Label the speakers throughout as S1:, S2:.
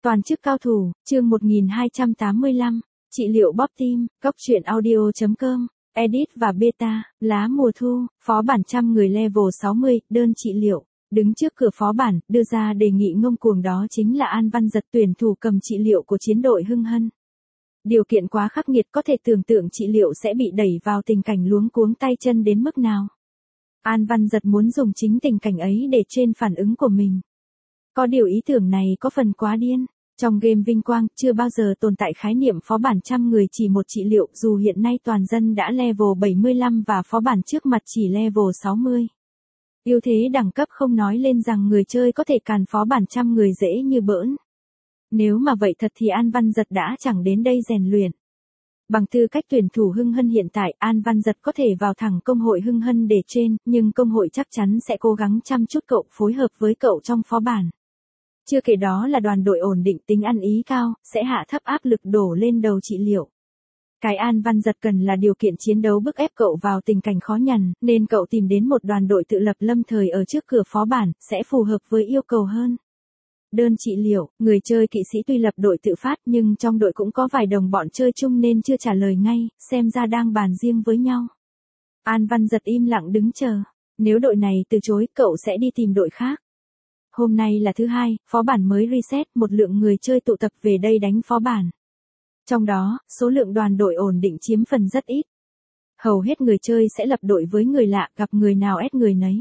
S1: Toàn chức cao thủ, chương 1285, trị liệu bóp tim, góc truyện audio.com, edit và beta, lá mùa thu, phó bản trăm người level 60, đơn trị liệu. Đứng trước cửa phó bản, đưa ra đề nghị ngông cuồng đó chính là An Văn Giật, tuyển thủ cầm trị liệu của chiến đội Hưng Hân. Điều kiện quá khắc nghiệt, có thể tưởng tượng trị liệu sẽ bị đẩy vào tình cảnh luống cuống tay chân đến mức nào. An Văn Giật muốn dùng chính tình cảnh ấy để train phản ứng của mình. Có điều ý tưởng này có phần quá điên. Trong game vinh quang, chưa bao giờ tồn tại khái niệm phó bản trăm người chỉ một trị liệu, dù hiện nay toàn dân đã level 75 và phó bản trước mặt chỉ level 60. Ưu thế đẳng cấp không nói lên rằng người chơi có thể càn phó bản trăm người dễ như bỡn. Nếu mà vậy thật thì An Văn Giật đã chẳng đến đây rèn luyện. Bằng tư cách tuyển thủ Hưng Hân hiện tại, An Văn Giật có thể vào thẳng công hội Hưng Hân để train, nhưng công hội chắc chắn sẽ cố gắng chăm chút cậu, phối hợp với cậu trong phó bản. Chưa kể đó là đoàn đội ổn định, tính ăn ý cao, sẽ hạ thấp áp lực đổ lên đầu trị liệu. Cái An Văn Giật cần là điều kiện chiến đấu bức ép cậu vào tình cảnh khó nhằn, nên cậu tìm đến một đoàn đội tự lập lâm thời ở trước cửa phó bản, sẽ phù hợp với yêu cầu hơn. Đơn trị liệu, người chơi kỵ sĩ tuy lập đội tự phát nhưng trong đội cũng có vài đồng bọn chơi chung nên chưa trả lời ngay, xem ra đang bàn riêng với nhau. An Văn Giật im lặng đứng chờ, nếu đội này từ chối cậu sẽ đi tìm đội khác. Hôm nay là thứ hai, phó bản mới reset, một lượng người chơi tụ tập về đây đánh phó bản. Trong đó, số lượng đoàn đội ổn định chiếm phần rất ít. Hầu hết người chơi sẽ lập đội với người lạ, gặp người nào ép người nấy.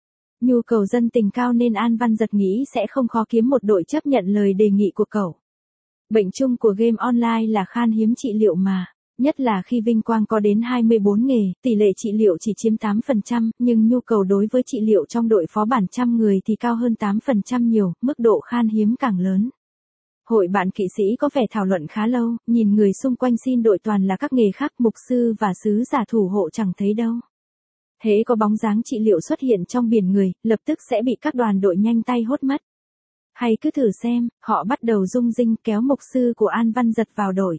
S1: Nhu cầu dân tình cao nên An Văn Giật nghĩ sẽ không khó kiếm một đội chấp nhận lời đề nghị của cậu. Bệnh chung của game online là khan hiếm trị liệu mà. Nhất là khi vinh quang có đến 24 nghề, tỷ lệ trị liệu chỉ chiếm 8%, nhưng nhu cầu đối với trị liệu trong đội phó bản trăm người thì cao hơn 8% nhiều, mức độ khan hiếm càng lớn. Hội bạn kỵ sĩ có vẻ thảo luận khá lâu, nhìn người xung quanh xin đội toàn là các nghề khác, mục sư và sứ giả thủ hộ chẳng thấy đâu. Hễ có bóng dáng trị liệu xuất hiện trong biển người, lập tức sẽ bị các đoàn đội nhanh tay hốt mất. Hay cứ thử xem, họ bắt đầu rung rinh kéo mục sư của An Văn Giật vào đội.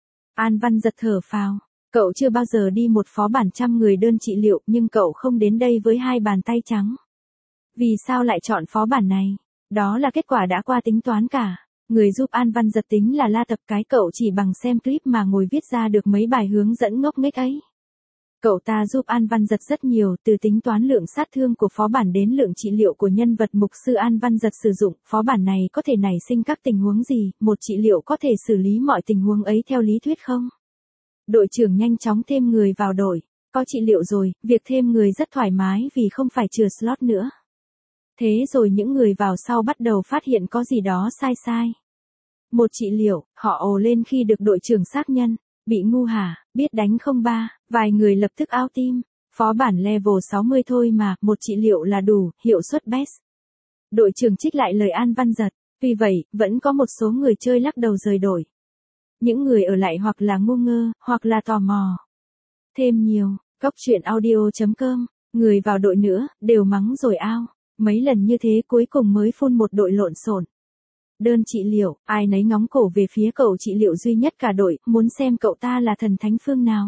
S1: An Văn Giật thở phào, cậu chưa bao giờ đi một phó bản trăm người đơn trị liệu nhưng cậu không đến đây với hai bàn tay trắng. Vì sao lại chọn phó bản này? Đó là kết quả đã qua tính toán cả. Người giúp An Văn Giật tính là La Tập, cái cậu chỉ bằng xem clip mà ngồi viết ra được mấy bài hướng dẫn ngốc nghếch ấy. Cậu ta giúp An Văn Giật rất nhiều, từ tính toán lượng sát thương của phó bản đến lượng trị liệu của nhân vật mục sư An Văn Giật sử dụng. Phó bản này có thể nảy sinh các tình huống gì, một trị liệu có thể xử lý mọi tình huống ấy theo lý thuyết không? Đội trưởng nhanh chóng thêm người vào đội. Có trị liệu rồi, việc thêm người rất thoải mái vì không phải chừa slot nữa. Thế rồi những người vào sau bắt đầu phát hiện có gì đó sai sai. Một trị liệu, họ ồ lên khi được đội trưởng xác nhận. Bị ngu hả, biết đánh không ba, vài người lập tức out team. Phó bản level 60 thôi mà, một trị liệu là đủ, hiệu suất best. Đội trưởng trích lại lời An Văn Giật, vì vậy, vẫn có một số người chơi lắc đầu rời đội. Những người ở lại hoặc là ngu ngơ, hoặc là tò mò. Thêm nhiều, góc truyện audio.com, người vào đội nữa, đều mắng rồi ao. Mấy lần như thế cuối cùng mới phun một đội lộn xộn. Đơn trị liệu, ai nấy ngóng cổ về phía cậu trị liệu duy nhất cả đội, muốn xem cậu ta là thần thánh phương nào.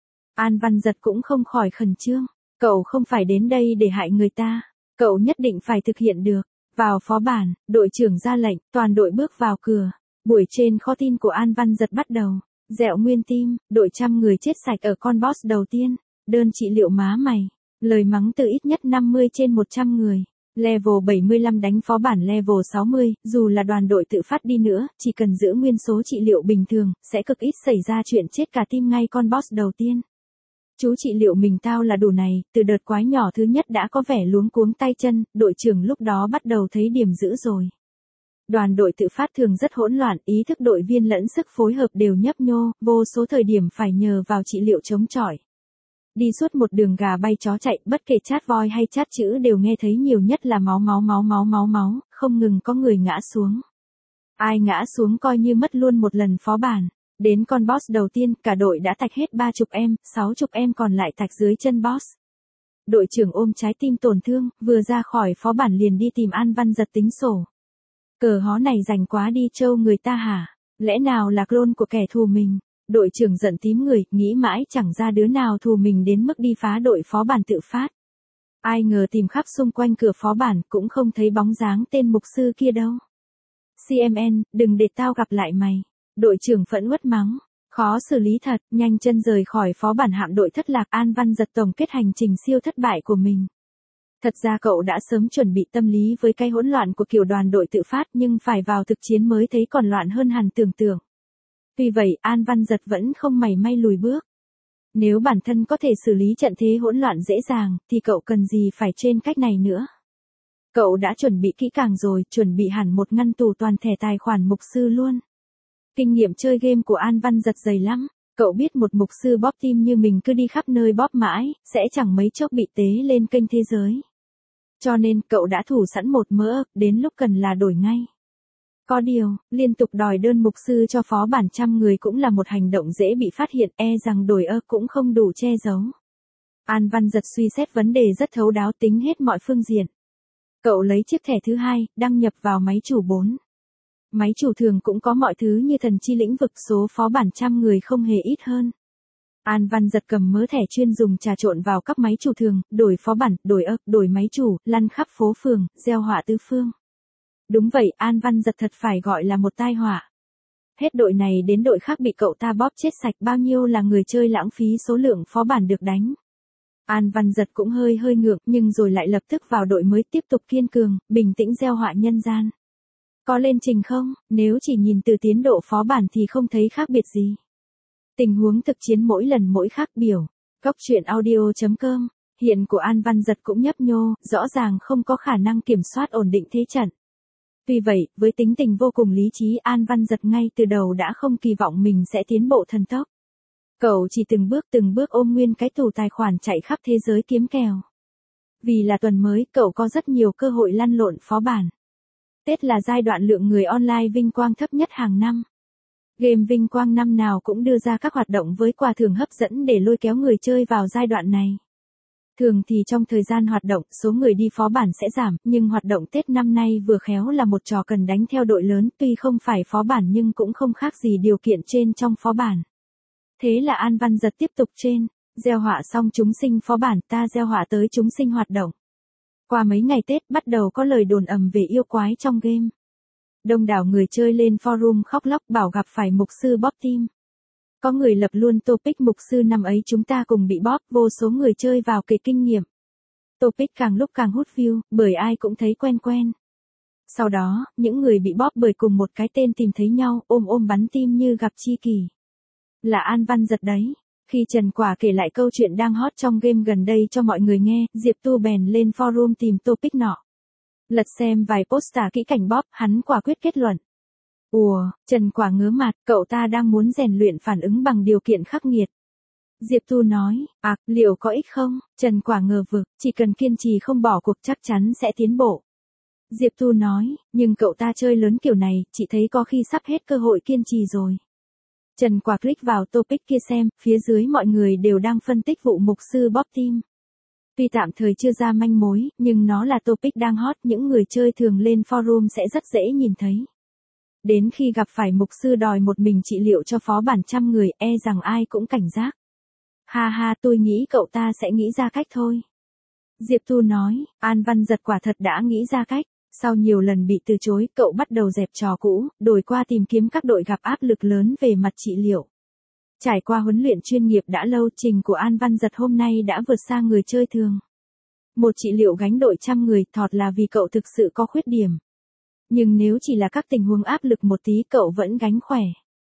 S1: An Văn Giật cũng không khỏi khẩn trương, cậu không phải đến đây để hại người ta, cậu nhất định phải thực hiện được. Vào phó bản, đội trưởng ra lệnh, toàn đội bước vào cửa. Buổi trên kho tin của An Văn Giật bắt đầu. Dẹo nguyên tim, đội trăm người chết sạch ở con boss đầu tiên. Đơn trị liệu má mày, lời mắng từ ít nhất 50 trên 100 người. Level 75 đánh phó bản level 60, dù là đoàn đội tự phát đi nữa, chỉ cần giữ nguyên số trị liệu bình thường, sẽ cực ít xảy ra chuyện chết cả team ngay con boss đầu tiên. Chú trị liệu mình tao là đủ này, từ đợt quái nhỏ thứ nhất đã có vẻ luống cuống tay chân, đội trưởng lúc đó bắt đầu thấy điểm dữ rồi. Đoàn đội tự phát thường rất hỗn loạn, ý thức đội viên lẫn sức phối hợp đều nhấp nhô, vô số thời điểm phải nhờ vào trị liệu chống chọi. Đi suốt một đường gà bay chó chạy, bất kể chat voi hay chat chữ đều nghe thấy nhiều nhất là máu máu máu máu máu máu, không ngừng có người ngã xuống. Ai ngã xuống coi như mất luôn một lần phó bản. Đến con boss đầu tiên, cả đội đã tạch hết 30 em, 60 em còn lại tạch dưới chân boss. Đội trưởng ôm trái tim tổn thương, vừa ra khỏi phó bản liền đi tìm An Văn Giật tính sổ. Cờ hó này rành quá đi trâu người ta hả? Lẽ nào là clone của kẻ thù mình? Đội trưởng giận tím người, nghĩ mãi chẳng ra đứa nào thù mình đến mức đi phá đội phó bản tự phát. Ai ngờ tìm khắp xung quanh cửa phó bản cũng không thấy bóng dáng tên mục sư kia đâu. CMN, đừng để tao gặp lại mày. Đội trưởng phẫn uất mắng. Khó xử lý thật, nhanh chân rời khỏi phó bản hạm đội thất lạc. An Văn Giật tổng kết hành trình siêu thất bại của mình. Thật ra cậu đã sớm chuẩn bị tâm lý với cái hỗn loạn của kiểu đoàn đội tự phát, nhưng phải vào thực chiến mới thấy còn loạn hơn hẳn tưởng tượng. Tuy vậy, An Văn Giật vẫn không mảy may lùi bước. Nếu bản thân có thể xử lý trận thế hỗn loạn dễ dàng, thì cậu cần gì phải trên cách này nữa. Cậu đã chuẩn bị kỹ càng rồi, chuẩn bị hẳn một ngăn tủ toàn thẻ tài khoản mục sư luôn. Kinh nghiệm chơi game của An Văn Giật dày lắm. Cậu biết một mục sư bóp tim như mình cứ đi khắp nơi bóp mãi, sẽ chẳng mấy chốc bị tế lên kênh thế giới. Cho nên cậu đã thủ sẵn một mớ ấp, đến lúc cần là đổi ngay. Có điều, liên tục đòi đơn mục sư cho phó bản trăm người cũng là một hành động dễ bị phát hiện, rằng đổi ấp cũng không đủ che giấu. An Văn Giật suy xét vấn đề rất thấu đáo, tính hết mọi phương diện. Cậu lấy chiếc thẻ thứ hai, đăng nhập vào máy chủ 4. Máy chủ thường cũng có mọi thứ như thần chi lĩnh vực, số phó bản trăm người không hề ít hơn. An Văn Giật cầm mớ thẻ chuyên dùng trà trộn vào các máy chủ thường, đổi phó bản, đổi ấp, đổi máy chủ, lăn khắp phố phường, gieo họa tứ phương. Đúng vậy, An Văn Giật thật phải gọi là một tai họa. Hết đội này đến đội khác bị cậu ta bóp chết sạch, bao nhiêu là người chơi lãng phí số lượng phó bản được đánh. An Văn Giật cũng hơi ngượng, nhưng rồi lại lập tức vào đội mới tiếp tục kiên cường, bình tĩnh gieo họa nhân gian. Có lên trình không? Nếu chỉ nhìn từ tiến độ phó bản thì không thấy khác biệt gì. Tình huống thực chiến mỗi lần mỗi khác biểu. Góc truyện audio.com. Hiện của An Văn Giật cũng nhấp nhô, rõ ràng không có khả năng kiểm soát ổn định thế trận. Tuy vậy, với tính tình vô cùng lý trí, An Văn Giật ngay từ đầu đã không kỳ vọng mình sẽ tiến bộ thần tốc. Cậu chỉ từng bước ôm nguyên cái tủ tài khoản chạy khắp thế giới kiếm kèo. Vì là tuần mới, cậu có rất nhiều cơ hội lăn lộn phó bản. Tết là giai đoạn lượng người online vinh quang thấp nhất hàng năm. Game vinh quang năm nào cũng đưa ra các hoạt động với quà thưởng hấp dẫn để lôi kéo người chơi vào giai đoạn này. Thường thì trong thời gian hoạt động, số người đi phó bản sẽ giảm, nhưng hoạt động Tết năm nay vừa khéo là một trò cần đánh theo đội lớn, tuy không phải phó bản nhưng cũng không khác gì điều kiện trên trong phó bản. Thế là An Văn Giật tiếp tục gieo họa xong chúng sinh phó bản, ta gieo họa tới chúng sinh hoạt động. Qua mấy ngày Tết bắt đầu có lời đồn ầm về yêu quái trong game. Đông đảo người chơi lên forum khóc lóc bảo gặp phải mục sư bóp tim. Có người lập luôn topic mục sư năm ấy chúng ta cùng bị bóp, vô số người chơi vào kể kinh nghiệm. Topic càng lúc càng hút view, bởi ai cũng thấy quen. Sau đó, những người bị bóp bởi cùng một cái tên tìm thấy nhau, ôm bắn tim như gặp tri kỷ. Là An Văn Giật đấy. Khi Trần Quả kể lại câu chuyện đang hot trong game gần đây cho mọi người nghe, Diệp Tu bèn lên forum tìm topic nọ. Lật xem vài poster kỹ cảnh bóp, hắn quả quyết kết luận. Ủa, Trần Quả ngớ mặt, cậu ta đang muốn rèn luyện phản ứng bằng điều kiện khắc nghiệt. Diệp Tu nói, liệu có ích không? Trần Quả ngờ vực, chỉ cần kiên trì không bỏ cuộc chắc chắn sẽ tiến bộ. Diệp Tu nói, nhưng cậu ta chơi lớn kiểu này, chị thấy có khi sắp hết cơ hội kiên trì rồi. Trần Quả click vào topic kia xem, phía dưới mọi người đều đang phân tích vụ mục sư bóp tim. Tuy tạm thời chưa ra manh mối, nhưng nó là topic đang hot, những người chơi thường lên forum sẽ rất dễ nhìn thấy. Đến khi gặp phải mục sư đòi một mình trị liệu cho phó bản trăm người, rằng ai cũng cảnh giác. Ha, tôi nghĩ cậu ta sẽ nghĩ ra cách thôi. Diệp Tu nói, An Văn Giật quả thật đã nghĩ ra cách. Sau nhiều lần bị từ chối, cậu bắt đầu dẹp trò cũ, đổi qua tìm kiếm các đội gặp áp lực lớn về mặt trị liệu. Trải qua huấn luyện chuyên nghiệp đã lâu, trình của An Văn Giật hôm nay đã vượt xa người chơi thường. Một trị liệu gánh đội trăm người, thọt là vì cậu thực sự có khuyết điểm. Nhưng nếu chỉ là các tình huống áp lực một tí cậu vẫn gánh khỏe.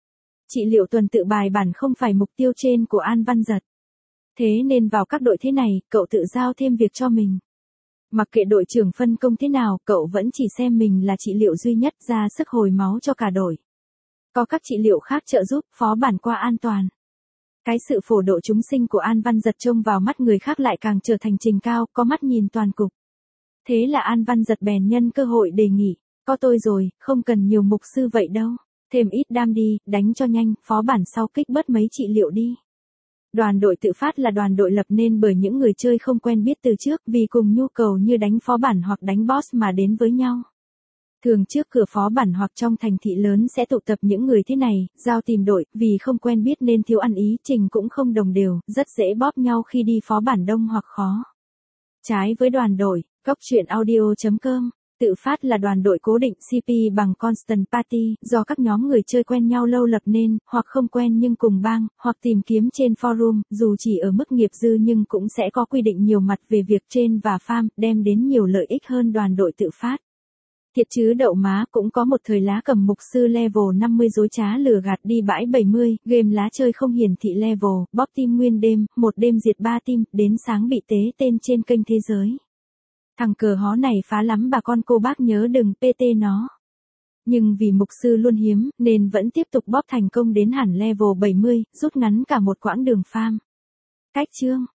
S1: Trị liệu tuần tự bài bản không phải mục tiêu trên của An Văn Giật. Thế nên vào các đội thế này, cậu tự giao thêm việc cho mình. Mặc kệ đội trưởng phân công thế nào, cậu vẫn chỉ xem mình là trị liệu duy nhất, ra sức hồi máu cho cả đội. Có các trị liệu khác trợ giúp, phó bản qua an toàn. Cái sự phổ độ chúng sinh của An Văn Giật trông vào mắt người khác lại càng trở thành trình cao, có mắt nhìn toàn cục. Thế là An Văn Giật bèn nhân cơ hội đề nghị, có tôi rồi, không cần nhiều mục sư vậy đâu. Thêm ít đam đi, đánh cho nhanh, phó bản sau kích bớt mấy trị liệu đi. Đoàn đội tự phát là đoàn đội lập nên bởi những người chơi không quen biết từ trước, vì cùng nhu cầu như đánh phó bản hoặc đánh boss mà đến với nhau. Thường trước cửa phó bản hoặc trong thành thị lớn sẽ tụ tập những người thế này, giao tìm đội, vì không quen biết nên thiếu ăn ý, trình cũng không đồng đều, rất dễ bóp nhau khi đi phó bản đông hoặc khó. Trái với đoàn đội, góc truyện audio.com Tự phát là đoàn đội cố định CP bằng Constant Party, do các nhóm người chơi quen nhau lâu lập nên, hoặc không quen nhưng cùng bang, hoặc tìm kiếm trên forum, dù chỉ ở mức nghiệp dư nhưng cũng sẽ có quy định nhiều mặt về việc trên và farm, đem đến nhiều lợi ích hơn đoàn đội tự phát. Thiệt chứ đậu má, cũng có một thời lá cầm mục sư level 50 dối trá lừa gạt đi bãi 70, game lá chơi không hiển thị level, bóp team nguyên đêm, một đêm diệt 3 team, đến sáng bị tế tên trên kênh thế giới. Thằng cờ hó này phá lắm bà con cô bác nhớ đừng PT nó. Nhưng vì mục sư luôn hiếm, nên vẫn tiếp tục bóp thành công đến hẳn level 70, rút ngắn cả một quãng đường farm. Cách chương